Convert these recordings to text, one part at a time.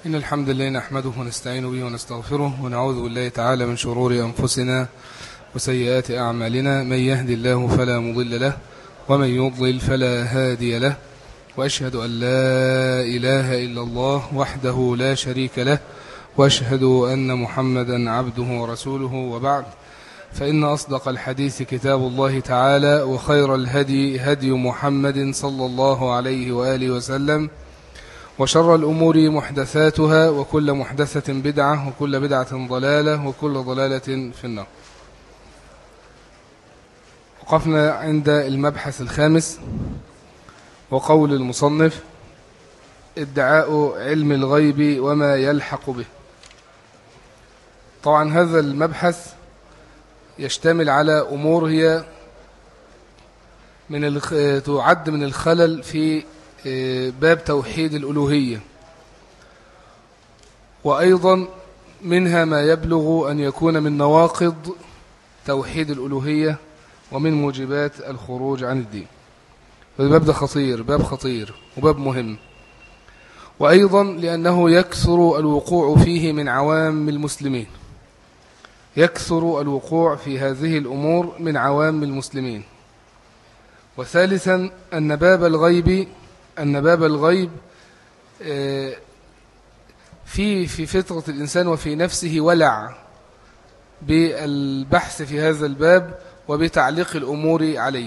إن الحمد لله نحمده ونستعين به ونستغفره ونعوذ بالله تعالى من شرور أنفسنا وسيئات أعمالنا. من يهد الله فلا مضل له ومن يضلل فلا هادي له، وأشهد أن لا إله إلا الله وحده لا شريك له، وأشهد أن محمدا عبده ورسوله. وبعد، فإن أصدق الحديث كتاب الله تعالى، وخير الهدي هدي محمد صلى الله عليه وآله وسلم، وشر الأمور محدثاتها، وكل محدثة بدعة، وكل بدعة ضلالة، وكل ضلالة في النار. وقفنا عند المبحث الخامس، وقول المصنف: ادعاء علم الغيب وما يلحق به. طبعا هذا المبحث يشتمل على أمور هي تعد من الخلل في باب توحيد الألوهية، وأيضا منها ما يبلغ أن يكون من نواقض توحيد الألوهية ومن موجبات الخروج عن الدين. الباب ده خطير، باب خطير وباب مهم، وأيضا لأنه يكثر الوقوع فيه من عوام المسلمين، يكثر الوقوع في هذه الأمور من عوام المسلمين. وثالثا أن باب الغيب في فطرة الإنسان وفي نفسه ولع بالبحث في هذا الباب وبتعليق الأمور عليه.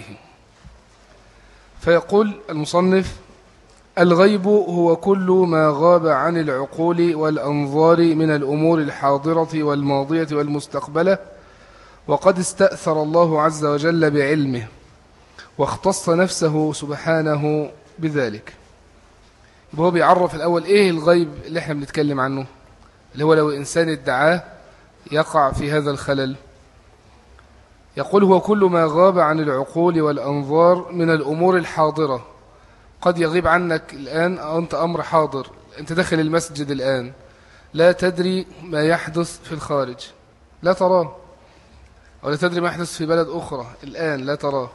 فيقول المصنف: الغيب هو كل ما غاب عن العقول والأنظار من الأمور الحاضرة والماضية والمستقبلة، وقد استأثر الله عز وجل بعلمه واختص نفسه سبحانه بذلك. هو بيعرف الأول إيه الغيب اللي احنا بنتكلم عنه، اللي هو لو إنسان ادعاه يقع في هذا الخلل. يقول: هو كل ما غاب عن العقول والأنظار من الأمور الحاضرة. قد يغيب عنك الآن، أو أنت أمر حاضر، أنت داخل المسجد الآن، لا تدري ما يحدث في الخارج، لا تراه، ولا تدري ما يحدث في بلد أخرى الآن، لا تراه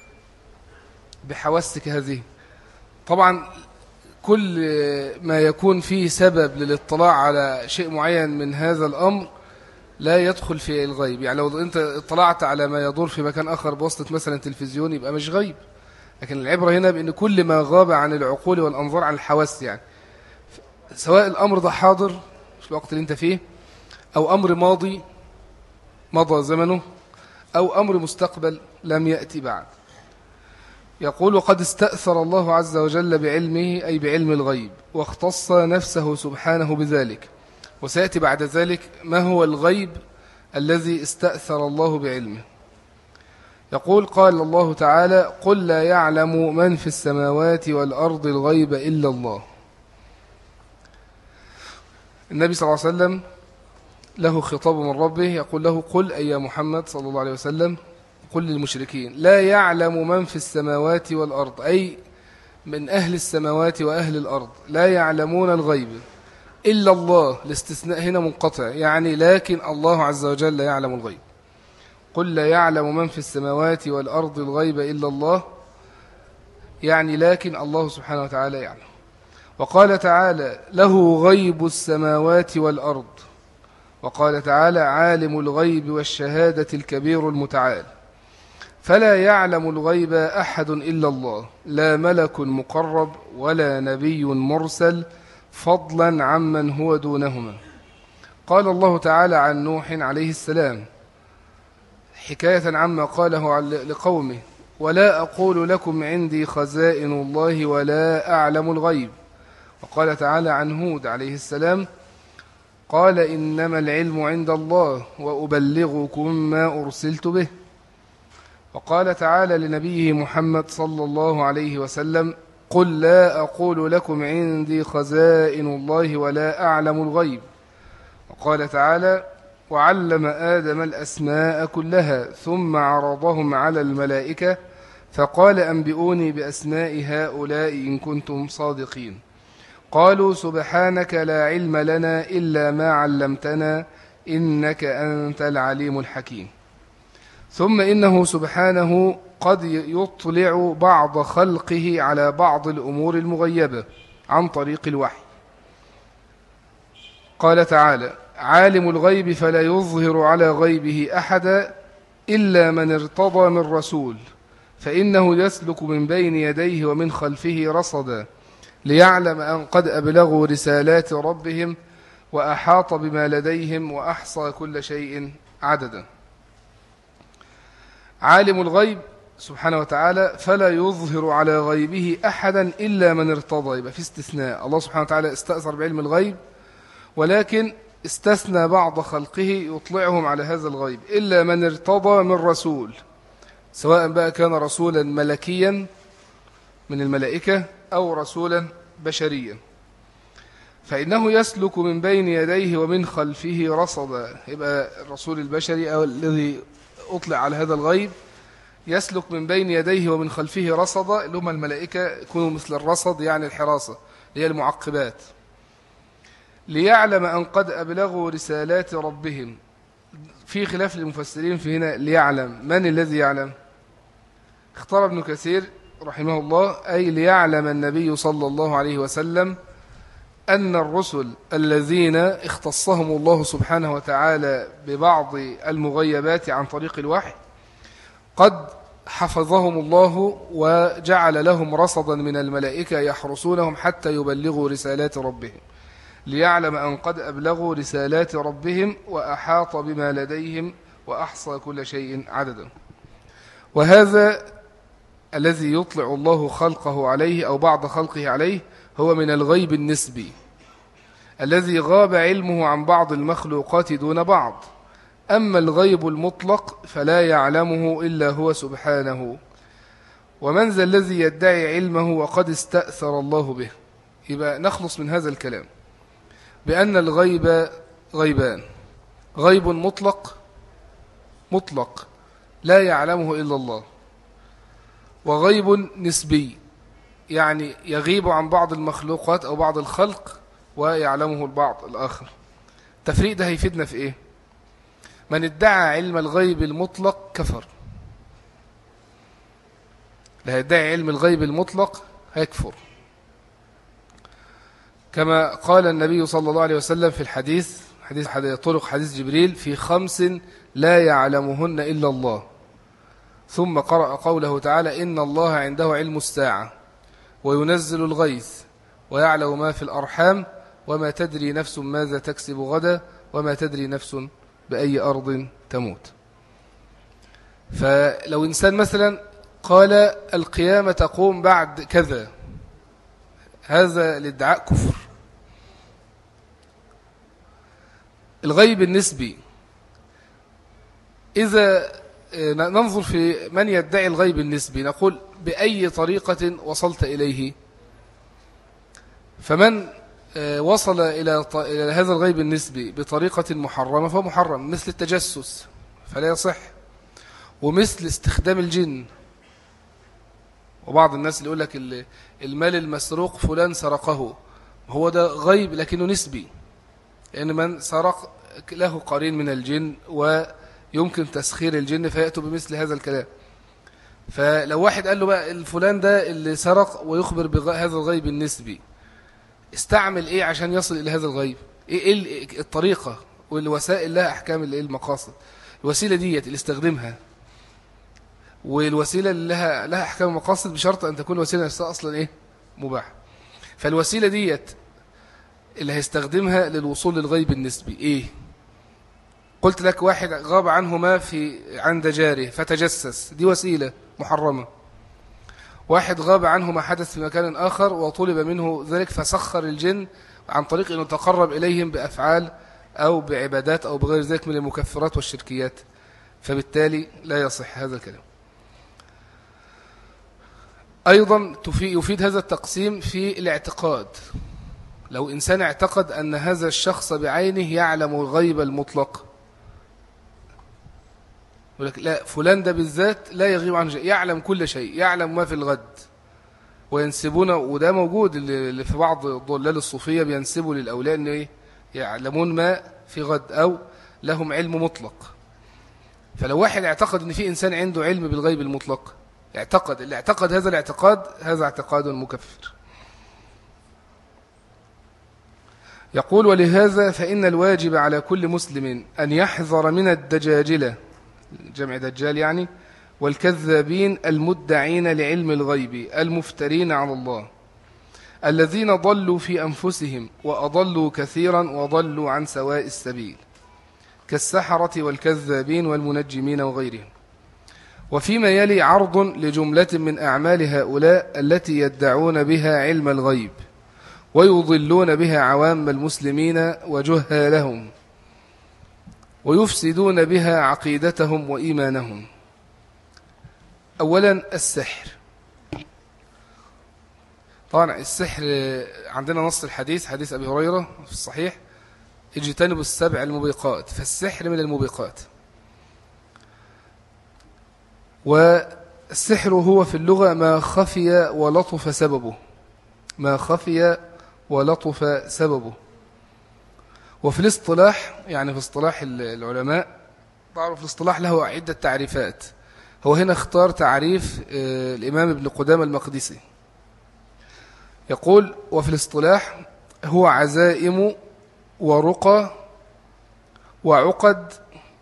بحواسك هذه. طبعا كل ما يكون فيه سبب للاطلاع على شيء معين من هذا الأمر لا يدخل في الغيب. يعني لو أنت اطلعت على ما يدور في مكان آخر بواسطة مثلا تلفزيون يبقى مش غيب، لكن العبرة هنا بأن كل ما غاب عن العقول والأنظار، عن الحواس، يعني سواء الأمر ده حاضر في الوقت اللي أنت فيه، أو أمر ماضي مضى زمنه، أو أمر مستقبل لم يأتي بعد. يقول: وقد استأثر الله عز وجل بعلمه، أي بعلم الغيب، واختص نفسه سبحانه بذلك. وسيأتي بعد ذلك ما هو الغيب الذي استأثر الله بعلمه. يقول: قال الله تعالى: قل لا يعلم من في السماوات والأرض الغيب إلا الله. النبي صلى الله عليه وسلم له خطاب من ربه يقول له: قل أي محمد صلى الله عليه وسلم، قل للمشركين: لا يعلم من في السماوات والأرض، أي من أهل السماوات وأهل الأرض لا يعلمون الغيب إلا الله. الاستثناء هنا منقطع، يعني لكن الله عز وجل يعلم الغيب. قل لا يعلم من في السماوات والأرض الغيب إلا الله، يعني لكن الله سبحانه وتعالى يعلم. وقال تعالى: له غيب السماوات والأرض. وقال تعالى: عالم الغيب والشهادة الكبير المتعال. فلا يعلم الغيب أحد إلا الله، لا ملك مقرب ولا نبي مرسل، فضلا عمن هو دونهما. قال الله تعالى عن نوح عليه السلام حكاية عما قاله لقومه: ولا أقول لكم عندي خزائن الله ولا أعلم الغيب. وقال تعالى عن هود عليه السلام: قال إنما العلم عند الله وأبلغكم ما أرسلت به. وقال تعالى لنبيه محمد صلى الله عليه وسلم: قل لا أقول لكم عندي خزائن الله ولا أعلم الغيب. وقال تعالى: وعلم آدم الأسماء كلها ثم عرضهم على الملائكة فقال: أنبئوني بأسماء هؤلاء إن كنتم صادقين. قالوا: سبحانك لا علم لنا إلا ما علمتنا إنك أنت العليم الحكيم. ثم إنه سبحانه قد يطلع بعض خلقه على بعض الأمور المغيبة عن طريق الوحي. قال تعالى: عالم الغيب فلا يظهر على غيبه أحدا إلا من ارتضى من رسول فإنه يسلك من بين يديه ومن خلفه رصدا ليعلم أن قد أبلغوا رسالات ربهم وأحاط بما لديهم وأحصى كل شيء عددا. عالم الغيب سبحانه وتعالى فلا يظهر على غيبه أحدا إلا من ارتضى. يبقى في استثناء، الله سبحانه وتعالى استأثر بعلم الغيب ولكن استثنى بعض خلقه يطلعهم على هذا الغيب إلا من ارتضى من رسول، سواء بقى كان رسولا ملكيا من الملائكة أو رسولا بشريا، فإنه يسلك من بين يديه ومن خلفه رصدا. يبقى الرسول البشري أو الذي أطلع على هذا الغيب يسلك من بين يديه ومن خلفه رصدا، اللي هم الملائكة يكونوا مثل الرصد، يعني الحراسة اللي هي المعقبات، ليعلم أن قد أبلغوا رسالات ربهم. في خلاف للمفسرين في هنا ليعلم، من الذي يعلم؟ اختار ابن كثير رحمه الله أي ليعلم النبي صلى الله عليه وسلم أن الرسل الذين اختصهم الله سبحانه وتعالى ببعض المغيبات عن طريق الوحي قد حفظهم الله وجعل لهم رصدا من الملائكة يحرسونهم حتى يبلغوا رسالات ربهم، ليعلم أن قد أبلغوا رسالات ربهم وأحاط بما لديهم وأحصى كل شيء عددا. وهذا الذي يطلع الله خلقه عليه أو بعض خلقه عليه هو من الغيب النسبي الذي غاب علمه عن بعض المخلوقات دون بعض. أما الغيب المطلق فلا يعلمه إلا هو سبحانه. ومن ذا الذي يدعي علمه وقد استأثر الله به؟ يبقى نخلص من هذا الكلام بأن الغيب غيبان: غيب مطلق لا يعلمه إلا الله، وغيب نسبي يعني يغيب عن بعض المخلوقات أو بعض الخلق ويعلمه البعض الآخر. التفريق ده هيفيدنا في إيه؟ من ادعى علم الغيب المطلق كفر. اللي هيدعي علم الغيب المطلق هيكفر، كما قال النبي صلى الله عليه وسلم في الحديث طرق حديث جبريل: في 5 لا يعلمهن إلا الله. ثم قرأ قوله تعالى: إن الله عنده علم الساعة وينزل الغيث ويعلم ما في الأرحام وما تدري نفس ماذا تكسب غدا وما تدري نفس بأي أرض تموت. فلو إنسان مثلا قال القيامة تقوم بعد كذا، هذا الادعاء كفر. الغيب النسبي، إذا ننظر في من يدعي الغيب النسبي نقول بأي طريقة وصلت إليه. فمن وصل إلى هذا الغيب النسبي بطريقة محرمة فهو محرم، مثل التجسس فلا يصح، ومثل استخدام الجن. وبعض الناس اللي يقول لك المال المسروق فلان سرقه، هو ده غيب لكنه نسبي، لأن من سرق له قرين من الجن ويمكن تسخير الجن فيأتوا بمثل هذا الكلام. فلو واحد قال له بقى الفلان ده اللي سرق ويخبر بهذا الغيب النسبي، استعمل ايه عشان يصل الى هذا الغيب؟ ايه الطريقة؟ والوسائل لها احكام المقاصد. الوسيلة ديت اللي استخدمها، والوسيلة اللي لها احكام المقاصد بشرط ان تكون الوسيلة نفسها اصلا ايه؟ مباح. فالوسيلة ديت اللي هيستخدمها للوصول للغيب النسبي ايه؟ قلت لك واحد غاب عنه ما عند جاره فتجسس، دي وسيلة محرمة. واحد غاب عنه ما حدث في مكان آخر وطلب منه ذلك فسخر الجن عن طريق أنه تقرب إليهم بأفعال أو بعبادات أو بغير ذلك من المكفرات والشركيات، فبالتالي لا يصح هذا الكلام. أيضا يفيد هذا التقسيم في الاعتقاد. لو إنسان اعتقد أن هذا الشخص بعينه يعلم الغيب المطلق، يقول لك لا، فلان ده بالذات لا يغيب عنه شيء، يعلم كل شيء، يعلم ما في الغد. وينسبون، وده موجود اللي في بعض ضلال الصوفية بينسبوا للأولياء أنه إيه؟ يعلمون ما في غد أو لهم علم مطلق. فلو واحد اعتقد أن في إنسان عنده علم بالغيب المطلق، اللي اعتقد هذا الاعتقاد، هذا اعتقاد مكفر. يقول: ولهذا فإن الواجب على كل مسلم أن يحذر من الدجاجلة، جمع دجال يعني، والكذابين المدعين لعلم الغيب المفترين على الله، الذين ضلوا في أنفسهم وأضلوا كثيرا وضلوا عن سواء السبيل، كالسحرة والكذابين والمنجمين وغيرهم. وفيما يلي عرض لجملة من أعمال هؤلاء التي يدعون بها علم الغيب ويضلون بها عوام المسلمين وجهالهم ويفسدون بها عقيدتهم وإيمانهم. أولا السحر. طبعا السحر عندنا نص الحديث، حديث أبي هريرة في الصحيح: اجتنبوا السبع الموبقات، فالسحر من الموبقات. والسحر هو في اللغة ما خفي ولطف سببه، ما خفي ولطف سببه. وفي الاصطلاح، يعني في اصطلاح العلماء، تعرف الاصطلاح له عدة تعريفات. هو هنا اختار تعريف الإمام ابن قدامة المقدسي، يقول: وفي الاصطلاح هو عزائم ورقى وعقد.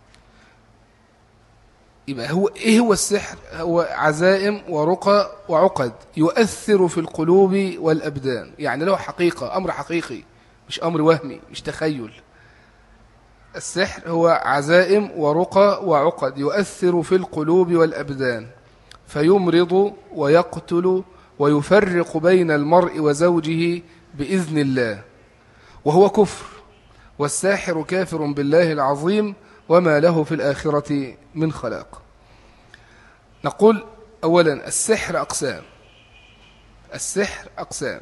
يبقى هو إيه هو السحر؟ هو عزائم ورقى وعقد يؤثر في القلوب والأبدان، يعني له حقيقة، أمر حقيقي، مش أمر وهمي، مش تخيل. السحر هو عزائم ورقى وعقد يؤثر في القلوب والأبدان، فيمرض ويقتل ويفرق بين المرء وزوجه بإذن الله، وهو كفر، والساحر كافر بالله العظيم وما له في الآخرة من خلاق. نقول أولا السحر أقسام. السحر أقسام.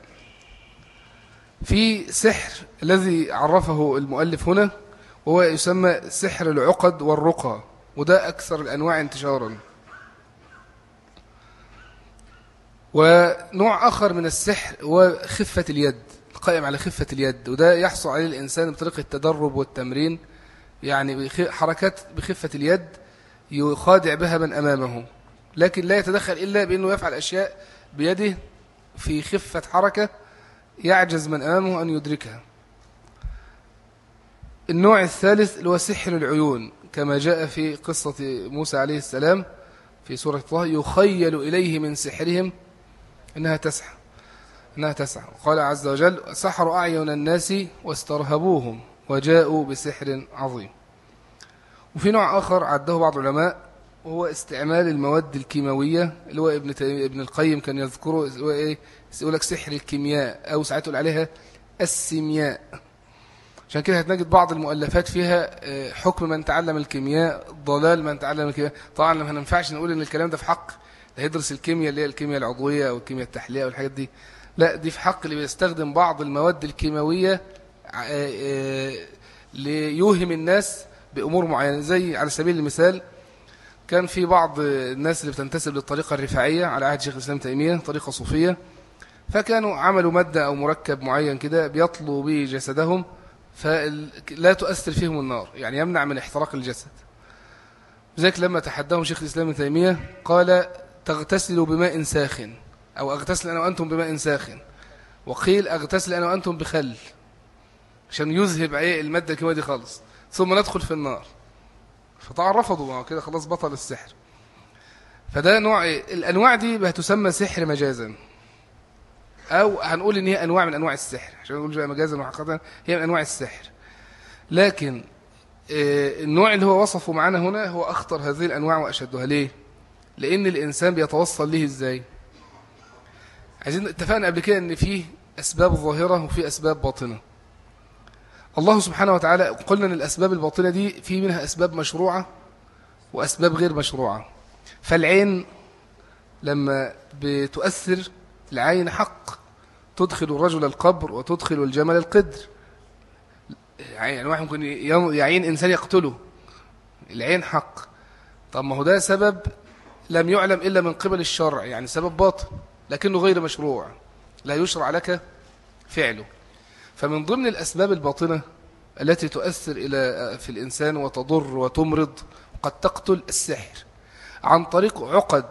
في سحر الذي عرفه المؤلف هنا، وهو يسمى سحر العقد والرقى، وده أكثر الأنواع انتشارا. ونوع آخر من السحر هو خفة اليد، القائم على خفة اليد، وده يحصل عليه الإنسان بطريقة التدرب والتمرين، يعني حركات بخفة اليد يخادع بها من أمامه، لكن لا يتدخل إلا بأنه يفعل أشياء بيده في خفة حركة يعجز من أمامه أن يدركها. النوع الثالث اللي هو سحر العيون، كما جاء في قصة موسى عليه السلام في سورة طه: يخيل إليه من سحرهم إنها تسعى. قال عز وجل: سحروا أعين الناس واسترهبوهم وجاءوا بسحر عظيم. وفي نوع آخر عده بعض العلماء، وهو استعمال المواد الكيماوية، اللي هو ابن القيم كان يذكره، اللي هو إيه؟ يقول لك سحر الكيمياء، أو ساعات يقول عليها السيمياء. عشان كده هتنجد بعض المؤلفات فيها حكم من تعلم الكيمياء، ضلال من تعلم الكيمياء. طبعا ما ينفعش نقول ان الكلام ده في حق اللي هيدرس الكيمياء، اللي هي الكيمياء العضوية او الكيمياء التحليلية والحاجات دي، لا، دي في حق اللي بيستخدم بعض المواد الكيماوية ليوهم الناس بأمور معينة. زي على سبيل المثال، كان في بعض الناس اللي بتنتسب للطريقة الرفاعية على عهد شيخ الإسلام تيمية، طريقة صوفية، فكانوا عملوا مادة أو مركب معين كده بيطلوا به جسدهم، فلا تؤثر فيهم النار، يعني يمنع من احتراق الجسد. ذلك لما تحداهم شيخ الإسلام تيمية قال: تغتسلوا بماء ساخن، أو أغتسل أنا وأنتم بماء ساخن، وقيل أغتسل أنا وأنتم بخل، عشان يذهب المادة الكيماوية دي خالص، ثم ندخل في النار. فطبعا رفضوا كده، خلاص بطل السحر. فده نوع الأنواع دي بتسمى سحر مجازا، أو هنقول إن هي أنواع من أنواع السحر، عشان نقول بقى مجازا وحقيقة هي من أنواع السحر. لكن النوع اللي هو وصفه معنا هنا هو أخطر هذه الأنواع وأشدها. ليه؟ لأن الإنسان بيتوصل له إزاي؟ عايزين اتفقنا قبل كده إن فيه أسباب ظاهرة وفيه أسباب باطنة. الله سبحانه وتعالى قلنا إن الأسباب الباطنة دي في منها أسباب مشروعة وأسباب غير مشروعة. فالعين لما بتؤثر، العين حق تدخل الرجل القبر وتدخل الجمل القدر. يعني واحد ممكن يعين إنسان يقتله، العين حق. طب ما هو ده سبب لم يعلم إلا من قبل الشرع، يعني سبب باطن لكنه غير مشروع، لا يشرع لك فعله. فمن ضمن الأسباب الباطنة التي تؤثر في الإنسان وتضر وتمرض وقد تقتل السحر، عن طريق عقد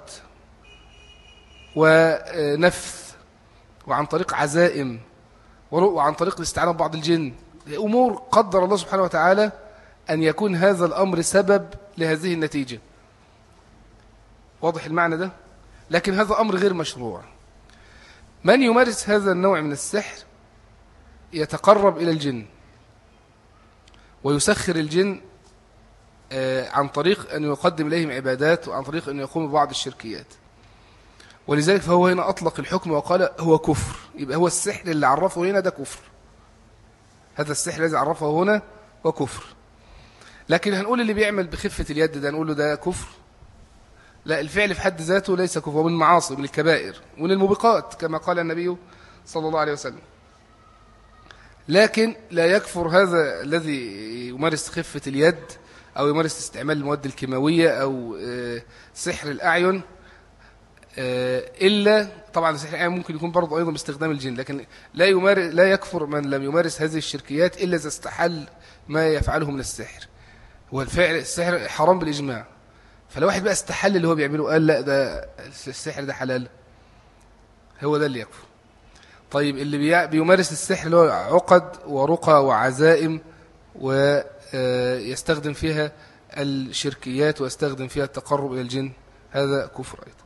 ونفث، وعن طريق عزائم، وعن طريق الاستعانة ببعض الجن أمور قدر الله سبحانه وتعالى أن يكون هذا الأمر سبب لهذه النتيجة. واضح المعنى ده؟ لكن هذا أمر غير مشروع. من يمارس هذا النوع من السحر يتقرب إلى الجن ويسخر الجن عن طريق أن يقدم إليهم عبادات، وعن طريق أن يقوم ببعض الشركيات. ولذلك فهو هنا أطلق الحكم وقال هو كفر. يبقى هو السحر اللي عرفه هنا ده كفر. هذا السحر الذي عرفه هنا هو كفر. لكن هنقول اللي بيعمل بخفة اليد ده نقول له ده كفر؟ لا، الفعل في حد ذاته ليس كفر، ومن المعاصي، من الكبائر ومن الموبقات كما قال النبي صلى الله عليه وسلم. لكن لا يكفر هذا الذي يمارس خفة اليد أو يمارس استعمال المواد الكيماوية أو سحر الأعين، إلا طبعا سحر الأعين ممكن يكون برضه أيضا باستخدام الجن، لكن لا يكفر من لم يمارس هذه الشركيات إلا إذا استحل ما يفعله من السحر. والفعل السحر حرام بالإجماع، فلو واحد بقى استحل اللي هو بيعمله قال لا ده السحر ده حلال، هو ده اللي يكفر. طيب اللي بيمارس السحر اللي هو عقد ورقى وعزائم ويستخدم فيها الشركيات ويستخدم فيها التقرب إلى الجن، هذا كفر أيضا.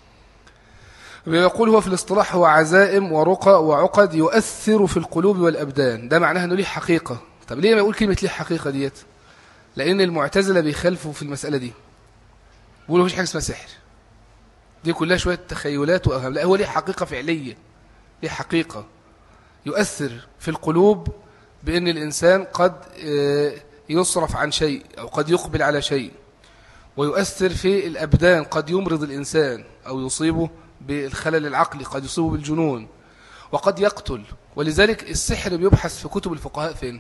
بيقول هو في الاصطلاح هو عزائم ورقى وعقد يؤثر في القلوب والأبدان. ده معناها أنه ليه حقيقة. طب ليه ما يقول كلمة ليه حقيقة ديت؟ لأن المعتزلة بيخالفوا في المسألة دي، بيقولوا مفيش حاجة اسمها سحر، دي كلها شوية تخيلات وأوهام. لا، هو ليه حقيقة فعلية، ليه حقيقة يؤثر في القلوب بأن الإنسان قد يصرف عن شيء أو قد يقبل على شيء، ويؤثر في الأبدان، قد يمرض الإنسان أو يصيبه بالخلل العقلي، قد يصيبه بالجنون، وقد يقتل. ولذلك السحر بيبحث في كتب الفقهاء فين؟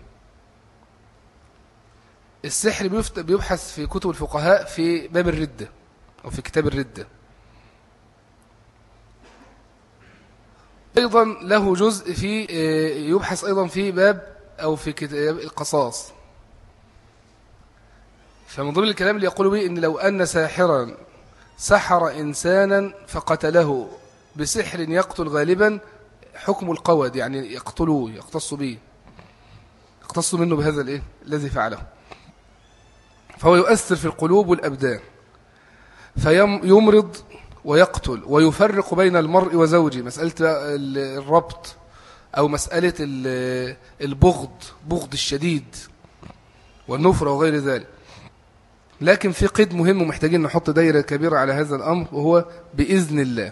السحر بيبحث في كتب الفقهاء في باب الردة أو في كتاب الردة. أيضا له جزء في يبحث أيضا في باب أو في كتاب القصاص. فمن ضمن الكلام اللي يقول به إن لو أن ساحرا سحر إنسانا فقتله بسحر يقتل غالبا حكم القود، يعني يقتلوه، يقتصوا به، يقتصوا منه بهذا الذي فعله. فهو يؤثر في القلوب والأبدان، فيمرض ويقتل ويفرق بين المرء وزوجه، مسألة الربط أو مسألة بغض الشديد والنفرة وغير ذلك. لكن في قيد مهم ومحتاجين نحط دايرة كبيرة على هذا الأمر، وهو بإذن الله.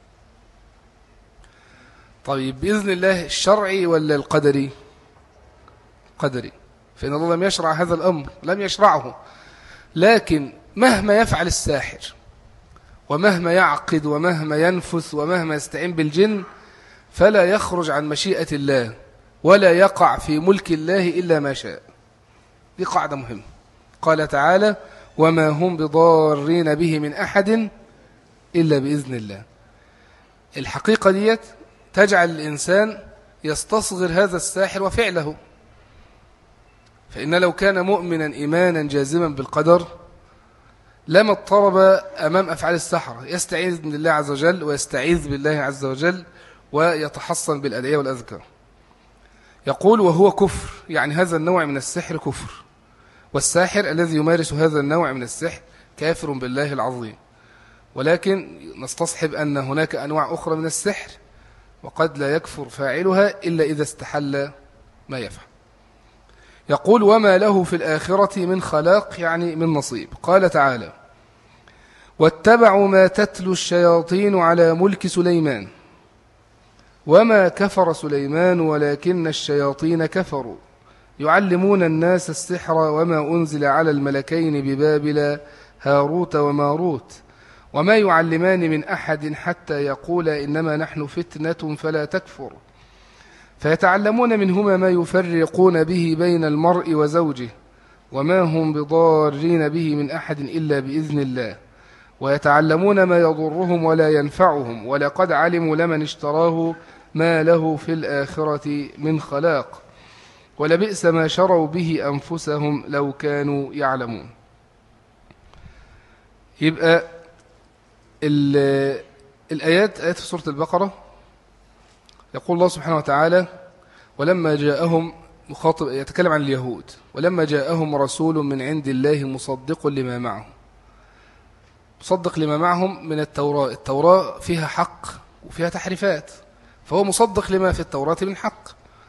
طيب بإذن الله الشرعي ولا القدري؟ قدري، فإن الله لم يشرع هذا الأمر، لم يشرعه. لكن مهما يفعل الساحر ومهما يعقد ومهما ينفث ومهما يستعين بالجن، فلا يخرج عن مشيئة الله ولا يقع في ملك الله إلا ما شاء. دي قاعدة مهمة. قال تعالى وما هم بضارين به من أحد إلا بإذن الله. الحقيقة ديت تجعل الإنسان يستصغر هذا الساحر وفعله، فإن لو كان مؤمنا إيمانا جازما بالقدر لما اضطرب أمام أفعال السحرة، يستعيذ من الله عز وجل ويستعيذ بالله عز وجل ويتحصن بالأدعية والأذكار. يقول وهو كفر، يعني هذا النوع من السحر كفر، والساحر الذي يمارس هذا النوع من السحر كافر بالله العظيم. ولكن نستصحب أن هناك أنواع أخرى من السحر وقد لا يكفر فاعلها إلا إذا استحل ما يفعل. يقول وما له في الآخرة من خلاق، يعني من نصيب. قال تعالى واتبعوا ما تتلو الشياطين على ملك سليمان وما كفر سليمان ولكن الشياطين كفروا يعلمون الناس السحر وما أنزل على الملكين ببابل هاروت وماروت وما يعلمان من أحد حتى يقولا إنما نحن فتنة فلا تكفر فيتعلمون منهما ما يفرقون به بين المرء وزوجه وما هم بضارين به من أحد إلا بإذن الله ويتعلمون ما يضرهم ولا ينفعهم ولقد علموا لمن اشتراه ما له في الآخرة من خلاق ولبئس ما شروا به أنفسهم لو كانوا يعلمون. يبقى آيات في سورة البقرة يقول الله سبحانه وتعالى ولما جاءهم مخاطب يتكلم عن اليهود. ولما جاءهم رسول من عند الله مصدق لما معهم، مصدق لما معهم من التوراة. التوراة فيها حق وفيها تحريفات، فهو مصدق لما في التوراة من حق.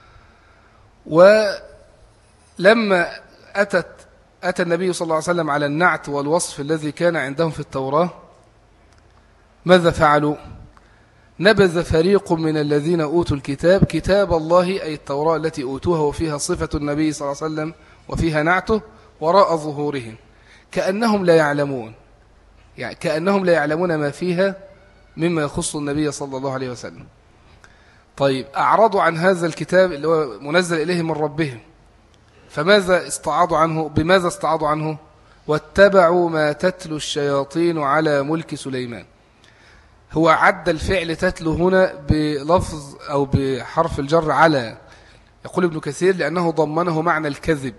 ولما أتى النبي صلى الله عليه وسلم على النعت والوصف الذي كان عندهم في التوراة، ماذا فعلوا؟ نبذ فريق من الذين أوتوا الكتاب كتاب الله، أي التوراة التي أوتوها وفيها صفة النبي صلى الله عليه وسلم وفيها نعته، وراء ظهورهم كأنهم لا يعلمون، يعني كأنهم لا يعلمون ما فيها مما يخص النبي صلى الله عليه وسلم. طيب، أعرضوا عن هذا الكتاب اللي هو منزل إليهم من ربهم، فماذا استعاضوا عنه؟ بماذا استعاضوا عنه؟ واتبعوا ما تتلو الشياطين على ملك سليمان. هو عد الفعل تتلو هنا بلفظ أو بحرف الجر على، يقول ابن كثير لأنه ضمنه معنى الكذب.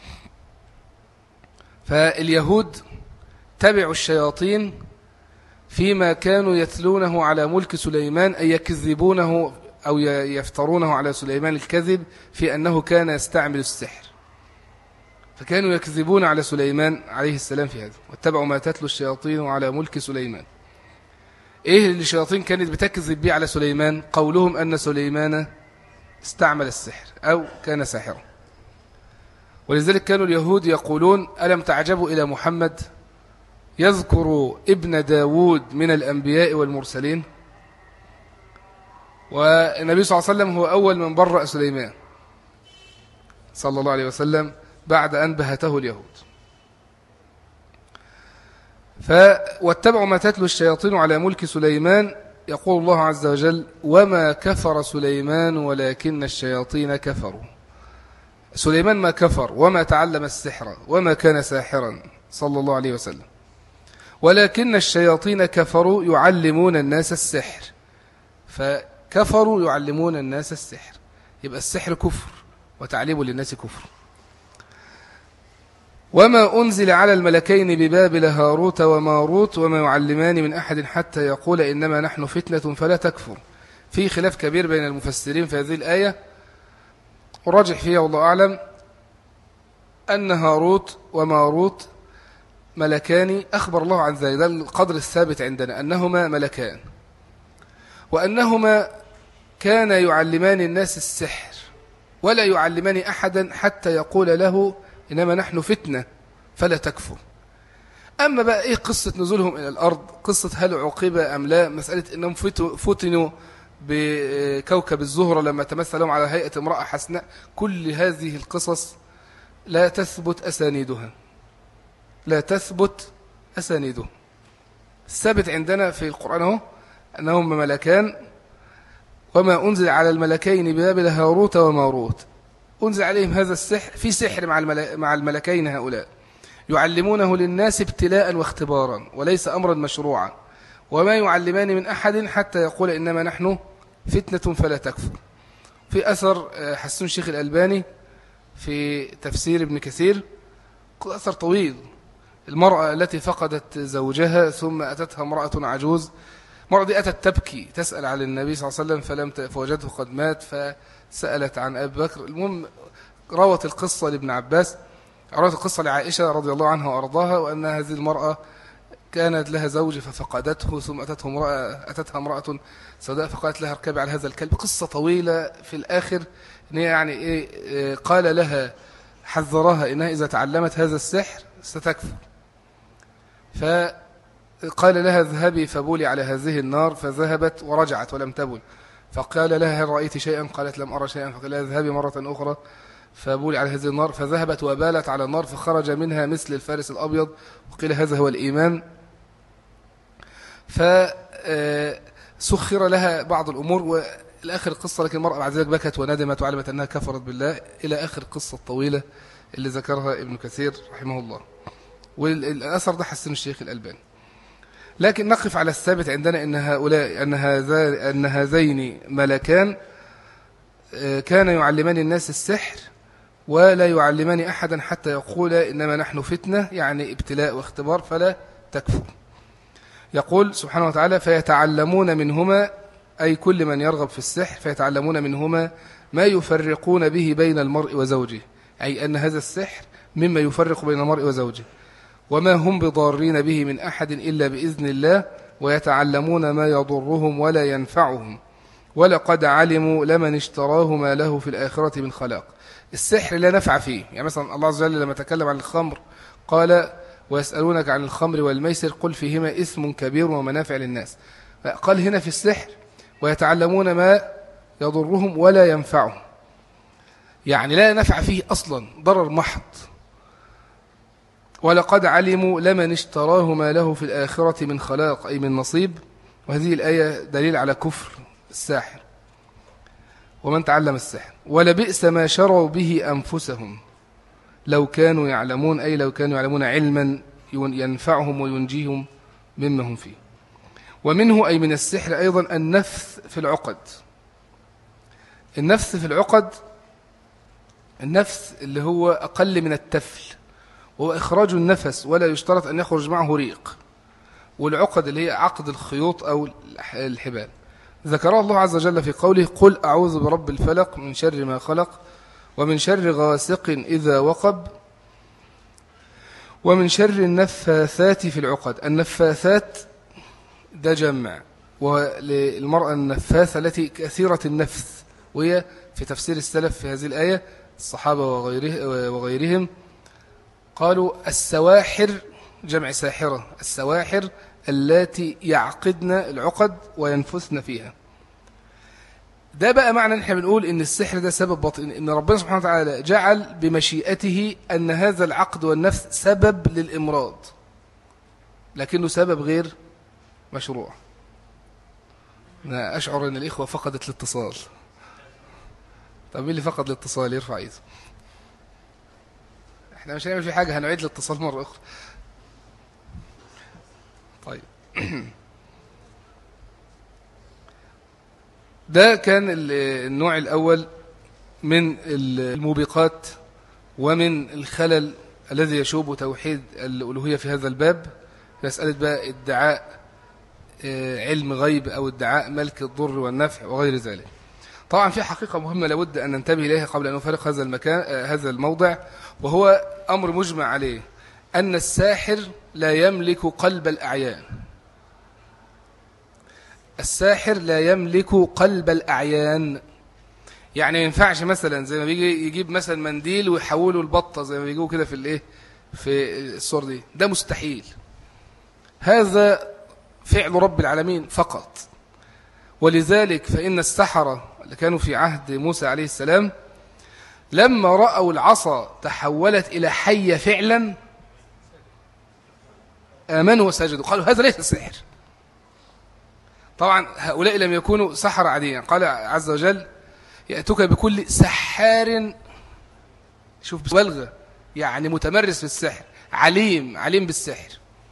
فاليهود تبعوا الشياطين فيما كانوا يتلونه على ملك سليمان، أي يكذبونه أو يفترونه على سليمان الكذب في أنه كان يستعمل السحر، فكانوا يكذبون على سليمان عليه السلام في هذا. واتبعوا ما تتلو الشياطين على ملك سليمان. إيه اللي الشياطين كانت بتكذب به على سليمان؟ قولهم أن سليمان استعمل السحر أو كان ساحرا. ولذلك كانوا اليهود يقولون: ألم تعجبوا إلى محمد يذكر ابن داود من الأنبياء والمرسلين؟ والنبي صلى الله عليه وسلم هو أول من برأ سليمان صلى الله عليه وسلم بعد أن بهته اليهود. واتبعوا ما تتلو الشياطين على ملك سليمان. يقول الله عز وجل: وما كفر سليمان ولكن الشياطين كفروا. سليمان ما كفر وما تعلم السحر وما كان ساحرا صلى الله عليه وسلم، ولكن الشياطين كفروا يعلمون الناس السحر. فكفروا يعلمون الناس السحر، يبقى السحر كفر وتعليمه للناس كفر. وما أنزل على الملكين ببابل هاروت وماروت وما يعلمان من أحد حتى يقول إنما نحن فتنة فلا تكفر. في خلاف كبير بين المفسرين في هذه الآية، وراجح فيها والله أعلم أن هاروت وماروت ملكان أخبر الله عن ذلك. ده القدر الثابت عندنا أنهما ملكان، وأنهما كان يعلمان الناس السحر ولا يعلمان أحدا حتى يقول له إنما نحن فتنة فلا تكفر. أما بقى إيه قصة نزولهم إلى الأرض، قصة هل عقبة أم لا، مسألة أنهم فتنوا بكوكب الزهرة لما تمثل لهم على هيئة امرأة حسناء، كل هذه القصص لا تثبت أسانيدها، لا تثبت أسانيدها. الثابت عندنا في القرآن هو أنهم ملكان. وما أنزل على الملكين ببابل هاروت وماروت، أنزل عليهم هذا السحر، في سحر مع الملكين هؤلاء، يعلمونه للناس ابتلاء واختبارا وليس أمرا مشروعا. وما يعلمان من أحد حتى يقول إنما نحن فتنة فلا تكفر. في أثر حسن الشيخ الألباني في تفسير ابن كثير، أثر طويل، المرأة التي فقدت زوجها ثم أتتها امرأة عجوز. المرأة دي أتت تبكي تسأل على النبي صلى الله عليه وسلم فوجدته قد مات، فسألت عن أبي بكر. المهم روت القصة لابن عباس، روت القصة لعائشة رضي الله عنها وأرضاها، وأن هذه المرأة كانت لها زوج ففقدته، ثم أتتها امرأة سوداء فقالت لها اركبي على هذا الكلب. قصة طويلة في الآخر إن يعني إيه، قال لها حذرها إنها إذا تعلمت هذا السحر ستكفر، فقال لها اذهبي فبولي على هذه النار، فذهبت ورجعت ولم تبل. فقال لها هل رأيت شيئا؟ قالت لم أرى شيئا. فقال لها اذهبي مرة أخرى فبولي على هذه النار، فذهبت وبالت على النار فخرج منها مثل الفارس الأبيض، وقيل هذا هو الإيمان. فسخر لها بعض الأمور والآخر القصة، لكن المرأة بعد ذلك بكت وندمت وعلمت أنها كفرت بالله، إلى آخر القصة الطويلة اللي ذكرها ابن كثير رحمه الله. والأثر ده حسن الشيخ الألباني. لكن نقف على الثابت عندنا أن هذين ملكان كان يعلمان الناس السحر ولا يعلمان أحدا حتى يقول إنما نحن فتنة، يعني ابتلاء واختبار فلا تكفر. يقول سبحانه وتعالى: فيتعلمون منهما، أي كل من يرغب في السحر، فيتعلمون منهما ما يفرقون به بين المرء وزوجه، أي أن هذا السحر مما يفرق بين المرء وزوجه، وما هم بضارين به من أحد إلا بإذن الله، ويتعلمون ما يضرهم ولا ينفعهم، ولقد علموا لمن اشتراه ما له في الآخرة من خلاق. السحر لا نفع فيه. يعني مثلا الله عز وجل لما تكلم عن الخمر قال ويسألونك عن الخمر والميسر قل فيهما إثم كبير ومنافع للناس. قال هنا في السحر ويتعلمون ما يضرهم ولا ينفعهم، يعني لا نفع فيه أصلا، ضرر محض. ولقد علموا لمن اشتراه ما له في الآخرة من خلاق، أي من نصيب. وهذه الآية دليل على كفر الساحر ومن تعلم السحر. ولبئس ما شروا به أنفسهم لو كانوا يعلمون، أي لو كانوا يعلمون علما ينفعهم وينجيهم مما هم فيه. ومنه أي من السحر أيضا النفث في العقد. النفث في العقد، النفث اللي هو أقل من التفل، وهو إخراج النفس ولا يشترط أن يخرج معه ريق. والعقد اللي هي عقد الخيوط أو الحبال. ذكر الله عز وجل في قوله قل أعوذ برب الفلق من شر ما خلق ومن شر غاسق إذا وقب ومن شر النفاثات في العقد. النفاثات ده جمع، والمرأة النفاثة التي كثيرة النفث، وهي في تفسير السلف في هذه الآية الصحابة وغيرهم قالوا السواحر، جمع ساحرة، السواحر التي يعقدن العقد وينفثن فيها. ده بقى معنى نحن بنقول إن السحر ده سبب باطن، إن ربنا سبحانه وتعالى جعل بمشيئته أن هذا العقد والنفث سبب للإمراض، لكنه سبب غير مشروع. أنا أشعر أن الإخوة فقدت الاتصال. طب مين اللي فقد الاتصال يرفع ايده؟ احنا مش هنعمل في حاجة، هنعيد الاتصال مرة أخرى. طيب ده كان النوع الأول من الموبقات ومن الخلل الذي يشوب توحيد الألوهية في هذا الباب، مسألة بقى ادعاء علم غيب أو ادعاء ملك الضر والنفع وغير ذلك. طبعا في حقيقة مهمة لابد أن ننتبه إليها قبل أن نفارق هذا المكان، هذا الموضع، وهو أمر مجمع عليه، أن الساحر لا يملك قلب الأعيان. الساحر لا يملك قلب الأعيان، يعني ما ينفعش مثلا زي ما بيجي يجيب مثلا منديل ويحوله البطة زي ما بيجوا كده في الايه في الصور دي، ده مستحيل. هذا فعل رب العالمين فقط. ولذلك فإن السحرة اللي كانوا في عهد موسى عليه السلام لما رأوا العصا تحولت إلى حية فعلا آمنوا وسجدوا، قالوا هذا ليس سحر. طبعا هؤلاء لم يكونوا سحر عاديا. قال عز وجل يأتوك بكل سحار، شوف بلغة، يعني متمرس في السحر، عليم بالسحر.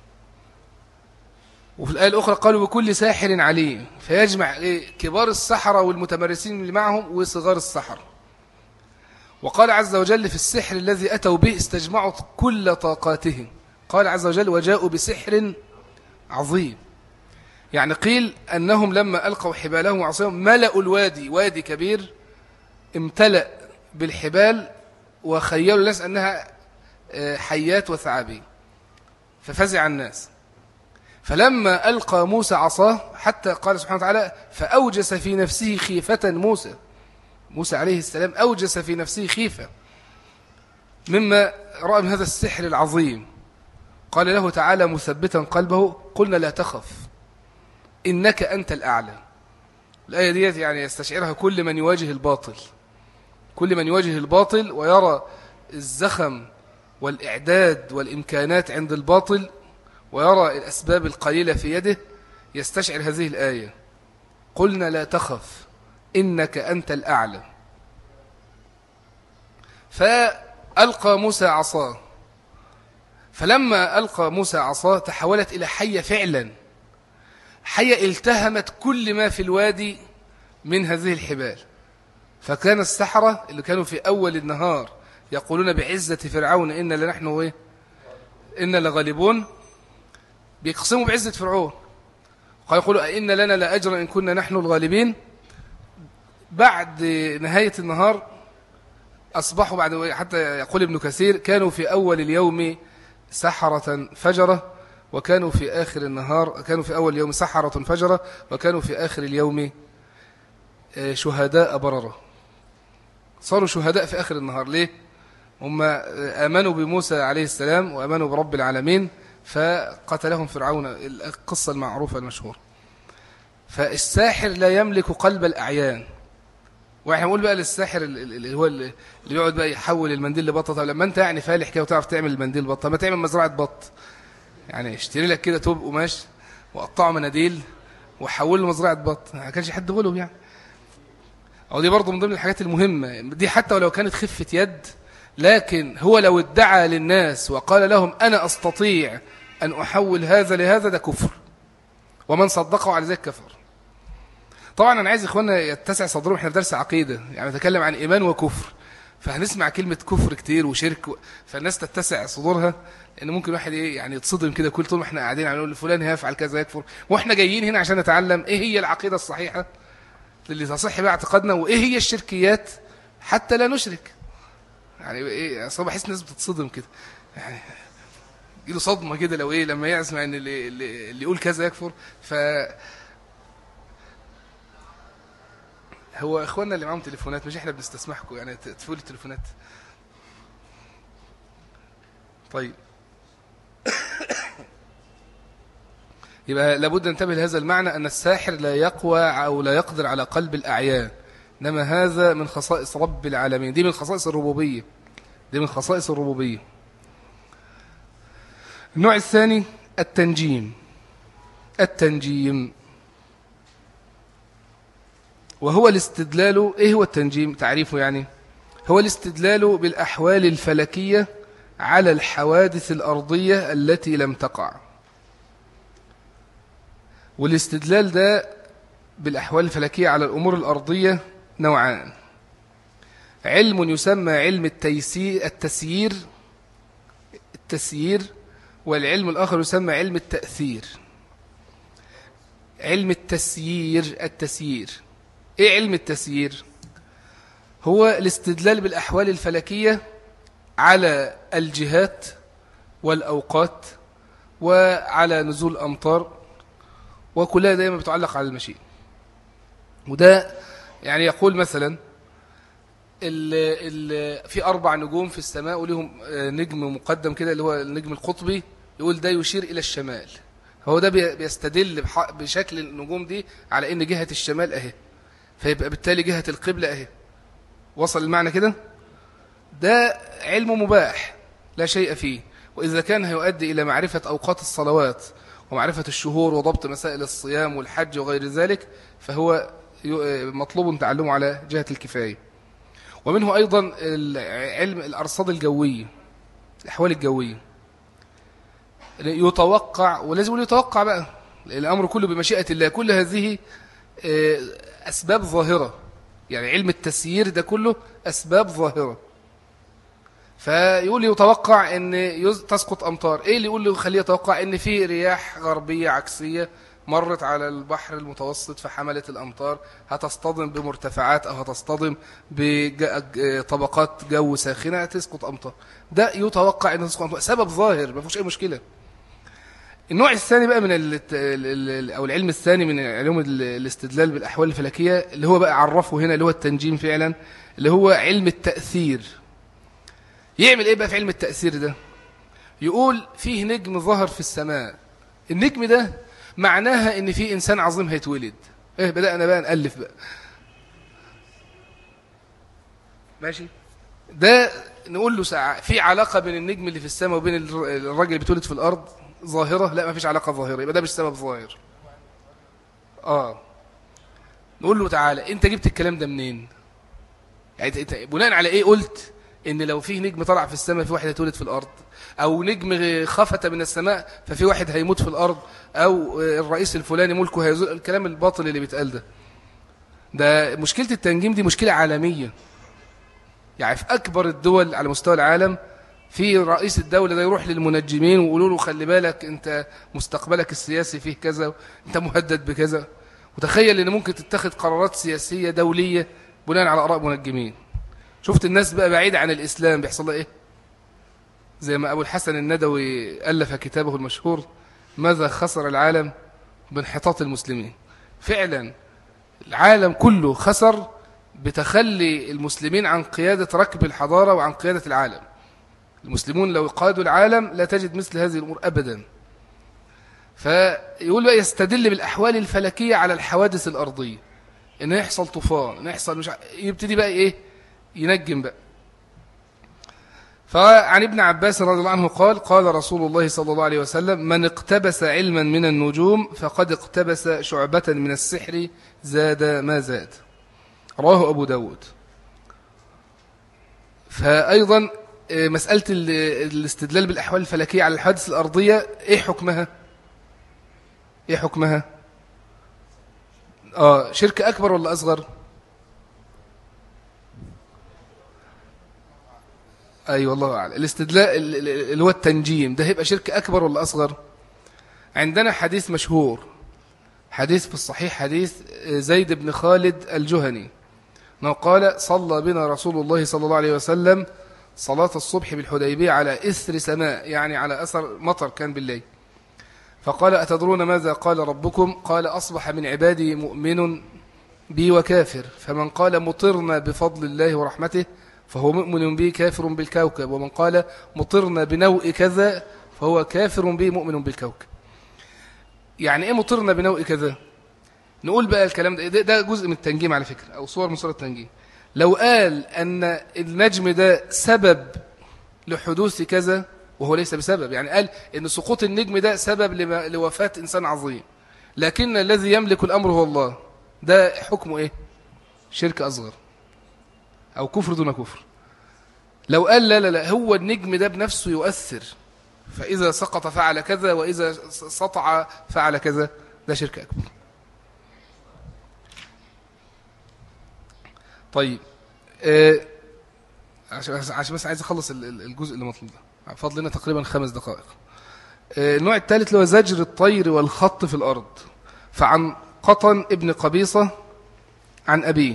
وفي الآية الأخرى قالوا بكل ساحر عليم، فيجمع كبار السحرة والمتمرسين اللي معهم وصغار السحرة. وقال عز وجل في السحر الذي أتوا به استجمعوا كل طاقاتهم، قال عز وجل وجاءوا بسحر عظيم. يعني قيل أنهم لما ألقوا حبالهم وعصيهم ملأوا الوادي، وادي كبير امتلأ بالحبال، وخيلوا الناس أنها حيات وثعابين، ففزع الناس. فلما ألقى موسى عصاه حتى قال سبحانه وتعالى فأوجس في نفسه خيفة موسى عليه السلام أوجس في نفسه خيفة مما رأى من هذا السحر العظيم. قال له تعالى مثبتا قلبه قلنا لا تخف إنك أنت الأعلى. الآية دي يعني يستشعرها كل من يواجه الباطل، كل من يواجه الباطل ويرى الزخم والإعداد والإمكانات عند الباطل ويرى الأسباب القليلة في يده، يستشعر هذه الآية قلنا لا تخف إنك أنت الأعلى. فألقى موسى عصاه، فلما ألقى موسى عصاه تحولت إلى حية فعلا، حية التهمت كل ما في الوادي من هذه الحبال. فكان السحرة اللي كانوا في أول النهار يقولون بعزة فرعون إن لنحن إن لغالبون، بيقسموا بعزة فرعون، قال يقولوا إن لنا لأجرا إن كنا نحن الغالبين. بعد نهاية النهار أصبحوا بعد، حتى يقول ابن كثير كانوا في أول اليوم سحرة فجرة، وكانوا في آخر النهار، كانوا في أول اليوم سحرة فجرة، وكانوا في آخر اليوم شهداء بررة. صاروا شهداء في آخر النهار. ليه؟ هم آمنوا بموسى عليه السلام وآمنوا برب العالمين فقتلهم فرعون، القصة المعروفة المشهورة. فالساحر لا يملك قلب الأعيان. واحنا نقول بقى للساحر اللي هو اللي بيقعد بقى يحول المنديل لبطه. طب لما انت يعني فالح كده وتعرف تعمل المنديل بطه، ما تعمل مزرعه بط. يعني اشتري لك كده توب قماش وقطعه مناديل وحول له مزرعه بط، ما كانش حد غلب يعني. او دي برضه من ضمن الحاجات المهمه دي، حتى ولو كانت خفه يد، لكن هو لو ادعى للناس وقال لهم انا استطيع ان احول هذا لهذا، ده كفر، ومن صدقه على ذلك كفر. طبعا انا عايز اخواننا يتسع صدرهم، احنا في درس عقيده يعني نتكلم عن ايمان وكفر، فهنسمع كلمه كفر كتير وشرك فالناس تتسع صدورها، لان ممكن واحد يعني يتصدم كده كل طول ما احنا قاعدين نقول فلان هيفعل كذا يكفر، واحنا جايين هنا عشان نتعلم ايه هي العقيده الصحيحه اللي تصح بها اعتقادنا، وايه هي الشركيات حتى لا نشرك. يعني ايه اصلا بحس الناس بتتصدم كده، يعني يجيله صدمه كده لو ايه لما يسمع ان اللي يقول كذا يكفر. ف هو اخواننا اللي معاهم تليفونات، مش احنا بنستسمحكم يعني تفول التليفونات. طيب يبقى لابد ننتبه لهذا المعنى، أن الساحر لا يقوى أو لا يقدر على قلب الأعيان، إنما هذا من خصائص رب العالمين، دي من خصائص الربوبية، دي من خصائص الربوبية. النوع الثاني التنجيم. التنجيم وهو الاستدلال. إيه هو التنجيم؟ تعريفه يعني هو الاستدلال بالأحوال الفلكية على الحوادث الأرضية التي لم تقع. والاستدلال ده بالأحوال الفلكية على الأمور الأرضية نوعان: علم يسمى علم التسيير، والعلم الآخر يسمى علم التأثير. علم التسيير. إيه علم التسيير؟ هو الاستدلال بالأحوال الفلكية على الجهات والأوقات وعلى نزول أمطار، وكلها دائما بتعلق على المشيئة. وده يعني يقول مثلا في 4 نجوم في السماء وليهم نجم مقدم كده اللي هو النجم القطبي، يقول ده يشير إلى الشمال. هو ده بيستدل بشكل النجوم دي على إن جهة الشمال أهي، فيبقى بالتالي جهة القبلة أهي. وصل المعنى كده؟ ده علم مباح لا شيء فيه، وإذا كان هيؤدي إلى معرفة أوقات الصلوات ومعرفة الشهور وضبط مسائل الصيام والحج وغير ذلك، فهو مطلوب تعلمه على جهة الكفاية. ومنه أيضا علم الأرصاد الجوية، الأحوال الجوية، يتوقع، ولازم يتوقع بقى، الأمر كله بمشيئة الله. كل هذه أسباب ظاهرة، يعني علم التسيير ده كله أسباب ظاهرة. فيقول يتوقع ان تسقط امطار. ايه اللي يقول له يخليه يتوقع؟ ان في رياح غربيه عكسيه مرت على البحر المتوسط فحملت الامطار، هتصطدم بمرتفعات او هتصطدم بطبقات جو ساخنه تسقط امطار. ده يتوقع ان تسقط امطار، سبب ظاهر ما فيهوش اي مشكله. النوع الثاني بقى من او العلم الثاني من علوم الاستدلال بالاحوال الفلكيه اللي هو بقى عرفه هنا اللي هو التنجيم فعلا، اللي هو علم التاثير. يعمل ايه بقى في علم التأثير ده؟ يقول فيه نجم ظهر في السماء، النجم ده معناها ان في انسان عظيم هيتولد. ايه بدأنا بقى نألف بقى، ماشي؟ ده نقول له ساعة في علاقة بين النجم اللي في السماء وبين الراجل اللي بيتولد في الأرض ظاهرة؟ لا، ما فيش علاقة ظاهرة، يبقى ده مش سبب ظاهر. نقول له تعالى انت جبت الكلام ده منين؟ يعني انت بناء على ايه قلت ان لو فيه نجم طلع في السماء في واحد هيتولد في الارض، او نجم خفت من السماء ففي واحد هيموت في الارض، او الرئيس الفلاني ملكه هيزول؟ الكلام الباطل اللي بيتقال ده مشكلة التنجيم دي مشكلة عالمية. يعني في اكبر الدول على مستوى العالم في رئيس الدولة ده يروح للمنجمين ويقولوا له خلي بالك انت مستقبلك السياسي فيه كذا، انت مهدد بكذا، وتخيل ان ممكن تتخذ قرارات سياسية دولية بناء على آراء منجمين. شفت الناس بقى بعيدة عن الإسلام بيحصل لها ايه؟ زي ما أبو الحسن الندوي ألف كتابه المشهور ماذا خسر العالم بانحطاط المسلمين. فعلا العالم كله خسر بتخلي المسلمين عن قيادة ركب الحضارة وعن قيادة العالم. المسلمون لو قادوا العالم لا تجد مثل هذه الأمور أبدا. فيقول بقى يستدل بالأحوال الفلكية على الحوادث الأرضية، إن يحصل طوفان، إن يحصل مش يبتدي بقى إيه ينجم بقى. فعن ابن عباس رضي الله عنه قال قال رسول الله صلى الله عليه وسلم من اقتبس علما من النجوم فقد اقتبس شعبة من السحر زاد ما زاد. رواه أبو داود. فأيضا مسألة الاستدلال بالأحوال الفلكية على الحوادث الأرضية إيه حكمها؟ إيه حكمها؟ شرك أكبر ولا أصغر؟ أيوة الله أعلم. الاستدلال اللي هو التنجيم ده هيبقى شرك أكبر ولا أصغر؟ عندنا حديث مشهور، حديث في الصحيح، حديث زيد بن خالد الجهني أنه قال صلى بنا رسول الله صلى الله عليه وسلم صلاة الصبح بالحديبية على إثر سماء، يعني على أثر مطر كان بالليل. فقال أتدرون ماذا قال ربكم؟ قال أصبح من عبادي مؤمن بي وكافر، فمن قال مطرنا بفضل الله ورحمته فهو مؤمن بي كافر بالكوكب، ومن قال مطرنا بنوء كذا فهو كافر بي مؤمن بالكوكب. يعني إيه مطرنا بنوء كذا؟ نقول بقى الكلام ده جزء من التنجيم على فكرة، أو صور من صور التنجيم. لو قال أن النجم ده سبب لحدوث كذا وهو ليس بسبب، يعني قال أن سقوط النجم ده سبب لوفاة إنسان عظيم، لكن الذي يملك الأمر هو الله، ده حكمه إيه؟ شرك أصغر أو كفر دون كفر. لو قال لا لا لا هو النجم ده بنفسه يؤثر، فإذا سقط فعل كذا وإذا سطع فعل كذا، ده شرك أكبر. طيب عشان بس عايز أخلص الجزء اللي مطلوب ده، فاضل لنا تقريبا 5 دقائق. النوع الثالث اللي هو زجر الطير والخط في الأرض. فعن قطن ابن قبيصة عن أبيه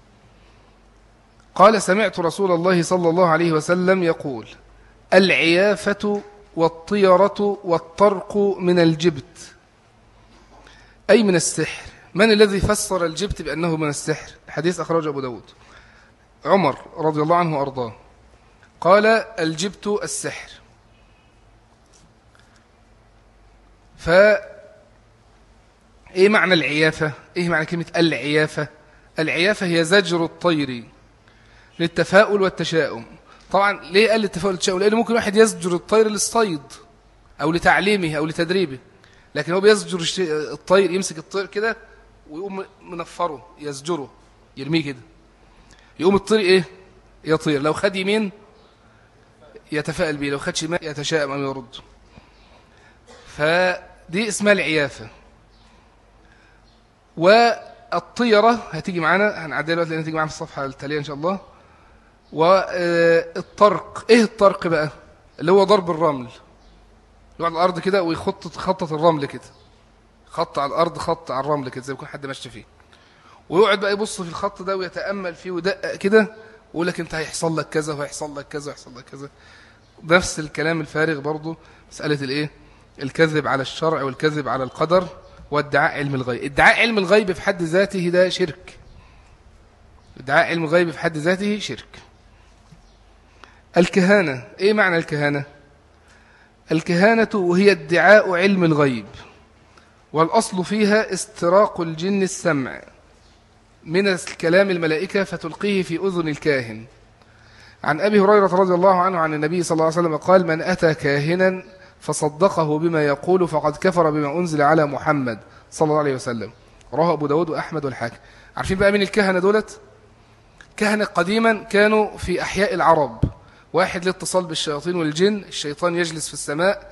قال سمعت رسول الله صلى الله عليه وسلم يقول العيافة والطيرة والطرق من الجبت، أي من السحر. من الذي فسر الجبت بأنه من السحر؟ حديث أخرجه أبو داود. عمر رضي الله عنه وأرضاه قال الجبت السحر. إيه معنى العيافة؟ إيه معنى كلمة العيافة؟ العيافة هي زجر الطير للتفاؤل والتشاؤم. طبعا ليه قال للتفاؤل والتشاؤم؟ لأنه ممكن واحد يزجر الطير للصيد أو لتعليمه أو لتدريبه، لكن هو بيزجر الطير، يمسك الطير كده ويقوم منفره، يزجره، يرميه كده، يقوم الطير إيه؟ يطير. لو خد يمين يتفائل به، لو خد شمال يتشاءم أو يرد. فدي اسمها العيافة. والطيرة هتيجي معانا، هنعديها دلوقتي لأنها هتيجي معانا في الصفحة التالية إن شاء الله. والطرق، إيه الطرق بقى؟ اللي هو ضرب الرمل، يقعد على الأرض كده ويخطط الرمل كده، خط على الأرض، خط على الرمل كده زي ما يكون حد ماشي فيه، ويقعد بقى يبص في الخط ده ويتأمل فيه ويدقق كده ويقول لك أنت هيحصل لك كذا وهيحصل لك كذا وهيحصل لك كذا. نفس الكلام الفارغ برضو، مسألة الإيه؟ الكذب على الشرع والكذب على القدر وادعاء علم الغيب. ادعاء علم الغيب في حد ذاته ده شرك. ادعاء علم الغيب في حد ذاته شرك. الكهانة، ايه معنى الكهانة؟ الكهانة وهي ادعاء علم الغيب، والأصل فيها استراق الجن السمع من الكلام الملائكة فتلقيه في أذن الكاهن. عن أبي هريرة رضي الله عنه عن النبي صلى الله عليه وسلم قال من أتى كاهنا فصدقه بما يقول فقد كفر بما أنزل على محمد صلى الله عليه وسلم. رواه أبو داود وأحمد والحاكم. عارفين بقى من الكهنة دولت؟ كهنة قديما كانوا في أحياء العرب، واحد لاتصال بالشياطين والجن، الشيطان يجلس في السماء